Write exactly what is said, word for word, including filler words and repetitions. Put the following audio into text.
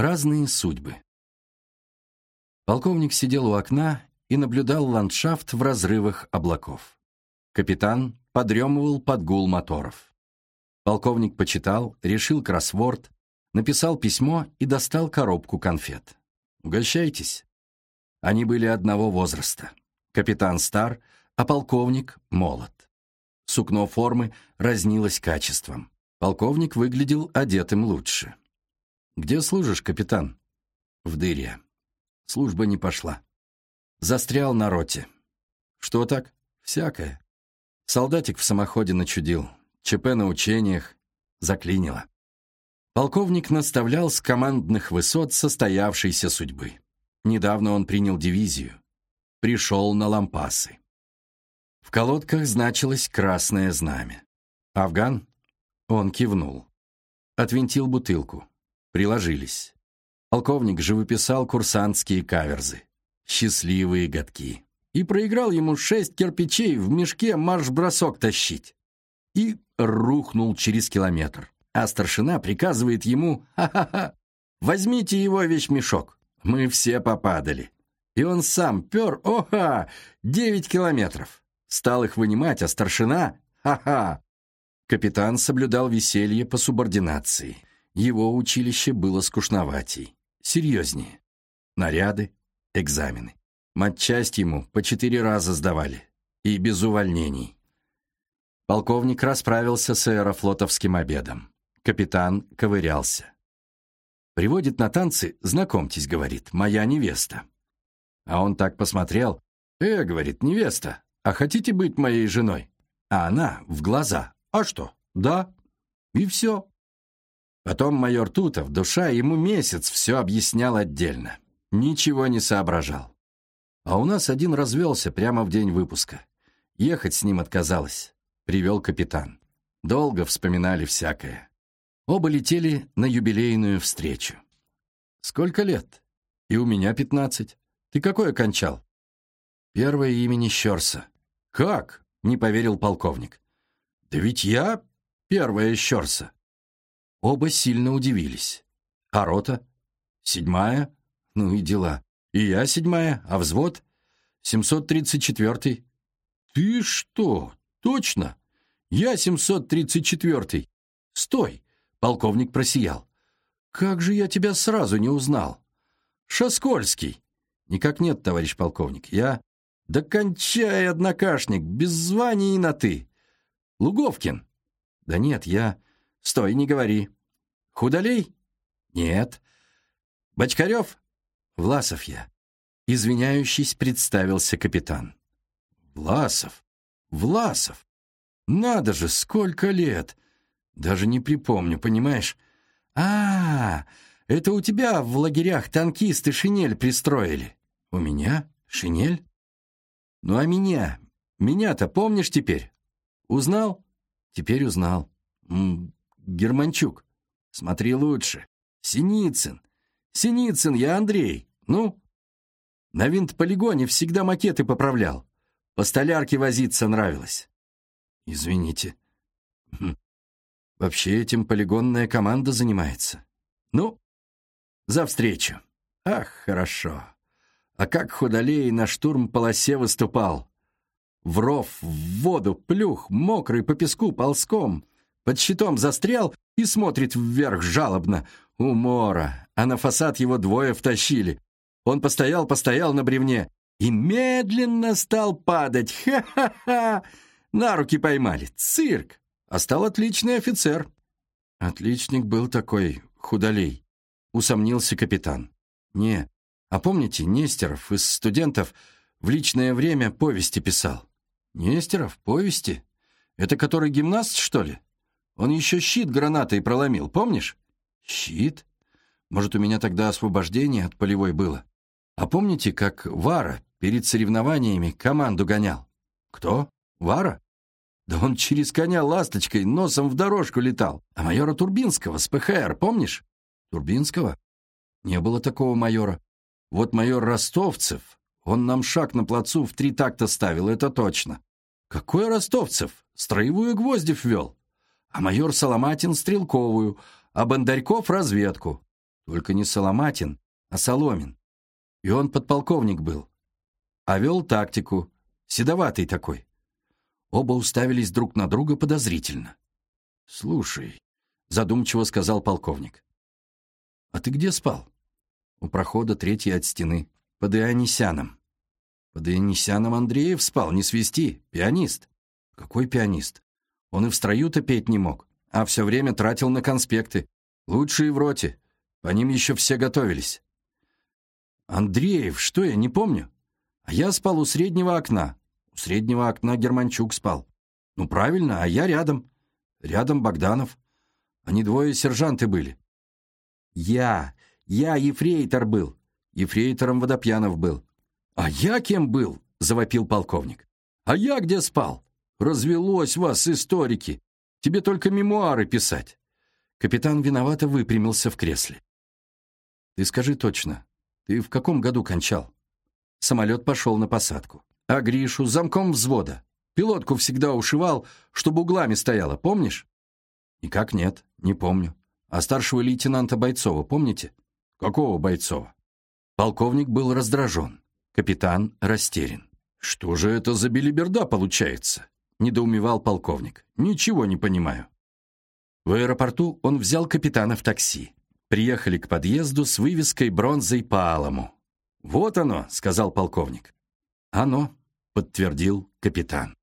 Разные судьбы. Полковник сидел у окна и наблюдал ландшафт в разрывах облаков. Капитан подремывал под гул моторов. Полковник почитал, решил кроссворд, написал письмо и достал коробку конфет. «Угощайтесь». Они были одного возраста. Капитан стар, а полковник молод. Сукно формы разнилось качеством. Полковник выглядел одетым лучше. «Где служишь, капитан?» «В дыре». Служба не пошла. Застрял на роте. «Что так?» «Всякое». Солдатик в самоходе начудил. ЧП на учениях. Заклинило. Полковник наставлял с командных высот состоявшейся судьбы. Недавно он принял дивизию. Пришел на лампасы. В колодках значилось красное знамя. «Афган?» Он кивнул. Отвинтил бутылку. Приложились. Полковник живописал курсантские каверзы. Счастливые годки. И проиграл ему шесть кирпичей в мешке марш-бросок тащить. И рухнул через километр. А старшина приказывает ему: «Ха-ха-ха, возьмите его вещмешок». Мы все попадали. И он сам пер, оха, девять километров. Стал их вынимать, а старшина, ха-ха. Капитан соблюдал веселье по субординации. Его училище было скучноватей, серьезнее. Наряды, экзамены. Матчасть ему по четыре раза сдавали. И без увольнений. Полковник расправился с аэрофлотовским обедом. Капитан ковырялся. Приводит на танцы, знакомьтесь, говорит, моя невеста. А он так посмотрел. «Э, — говорит, — невеста, а хотите быть моей женой?» А она в глаза. «А что? Да». И все. Потом майор Тутов, душа, ему месяц все объяснял отдельно. Ничего не соображал. А у нас один развелся прямо в день выпуска. Ехать с ним отказалась. Привел капитан. Долго вспоминали всякое. Оба летели на юбилейную встречу. «Сколько лет?» «И у меня пятнадцать. Ты какой окончал?» «Первое имени Щерса». «Как?» — не поверил полковник. «Да ведь я первая Щерса». Оба сильно удивились. «А рота?» «Седьмая?» «Ну и дела. И я седьмая, а взвод?» «семьсот тридцать четвёртый». «Ты что? Точно? Я семьсот тридцать четвёртый. Стой!» Полковник просиял. «Как же я тебя сразу не узнал? Шаскольский!» «Никак нет, товарищ полковник. Я...» «Да кончай, однокашник, без звания и на «ты». Луговкин?» «Да нет, я...» «Стой, не говори». «Худолей?» «Нет». «Бочкарев?» «Власов я». Извиняющись, представился капитан. «Власов? Власов? Надо же, сколько лет! Даже не припомню, понимаешь? А, это у тебя в лагерях танкисты шинель пристроили». «У меня? Шинель?» «Ну а меня? Меня-то помнишь теперь? Узнал?» «Теперь узнал». М -м, «Германчук. Смотри лучше. Синицын. Синицын, я Андрей. Ну?» «На винт-полигоне всегда макеты поправлял. По столярке возиться нравилось». «Извините. Хм. Вообще этим полигонная команда занимается. Ну, за встречу». «Ах, хорошо. А как Худолей на штурм-полосе выступал? В ров, в воду, плюх, мокрый по песку ползком. Под щитом застрял и смотрит вверх жалобно. Умора. А на фасад его двое втащили. Он постоял-постоял на бревне и медленно стал падать. Ха-ха-ха! На руки поймали. Цирк. А стал отличный офицер». «Отличник был такой, Худолей», — усомнился капитан. «Не, а помните, Нестеров из студентов в личное время повести писал?» «Нестеров? Повести? Это который гимнаст, что ли? Он еще щит гранатой проломил, помнишь?» «Щит? Может, у меня тогда освобождение от полевой было? А помните, как Вара перед соревнованиями команду гонял?» «Кто? Вара? Да он через коня ласточкой носом в дорожку летал. А майора Турбинского с ПХР, помнишь?» «Турбинского? Не было такого майора. Вот майор Ростовцев, он нам шаг на плацу в три такта ставил, это точно». «Какой Ростовцев? Строевую Гвоздев вел. А майор Соломатин — стрелковую, а Бондарьков — разведку. Только не Соломатин, а Соломин. И он подполковник был. А вел тактику, седоватый такой. Оба уставились друг на друга подозрительно. «Слушай», — задумчиво сказал полковник, — «а ты где спал?» «У прохода третий от стены, под Ионисяном». «Под Ионисяном Андреев спал, не свисти, пианист». «Какой пианист? Он и в строю-то петь не мог, а все время тратил на конспекты. Лучшие в роте, по ним еще все готовились». «Андреев, что я, не помню? А я спал у среднего окна. У среднего окна Германчук спал. Ну, правильно, а я рядом. Рядом Богданов. Они двое сержанты были». «Я, я ефрейтор был. Ефрейтором Водопьянов был». «А я кем был?» — завопил полковник. «А я где спал? Развелось вас, историки. Тебе только мемуары писать». Капитан виновато выпрямился в кресле. «Ты скажи точно, ты в каком году кончал?» Самолет пошел на посадку. «А Гришу замком взвода? Пилотку всегда ушивал, чтобы углами стояла, помнишь?» «Никак нет, не помню. А старшего лейтенанта Бойцова помните?» «Какого Бойцова?» Полковник был раздражен. Капитан растерян. «Что же это за белиберда получается?» — недоумевал полковник. «Ничего не понимаю». В аэропорту он взял капитана в такси. Приехали к подъезду с вывеской бронзой по алому. «Вот оно», — сказал полковник. «Оно», — подтвердил капитан.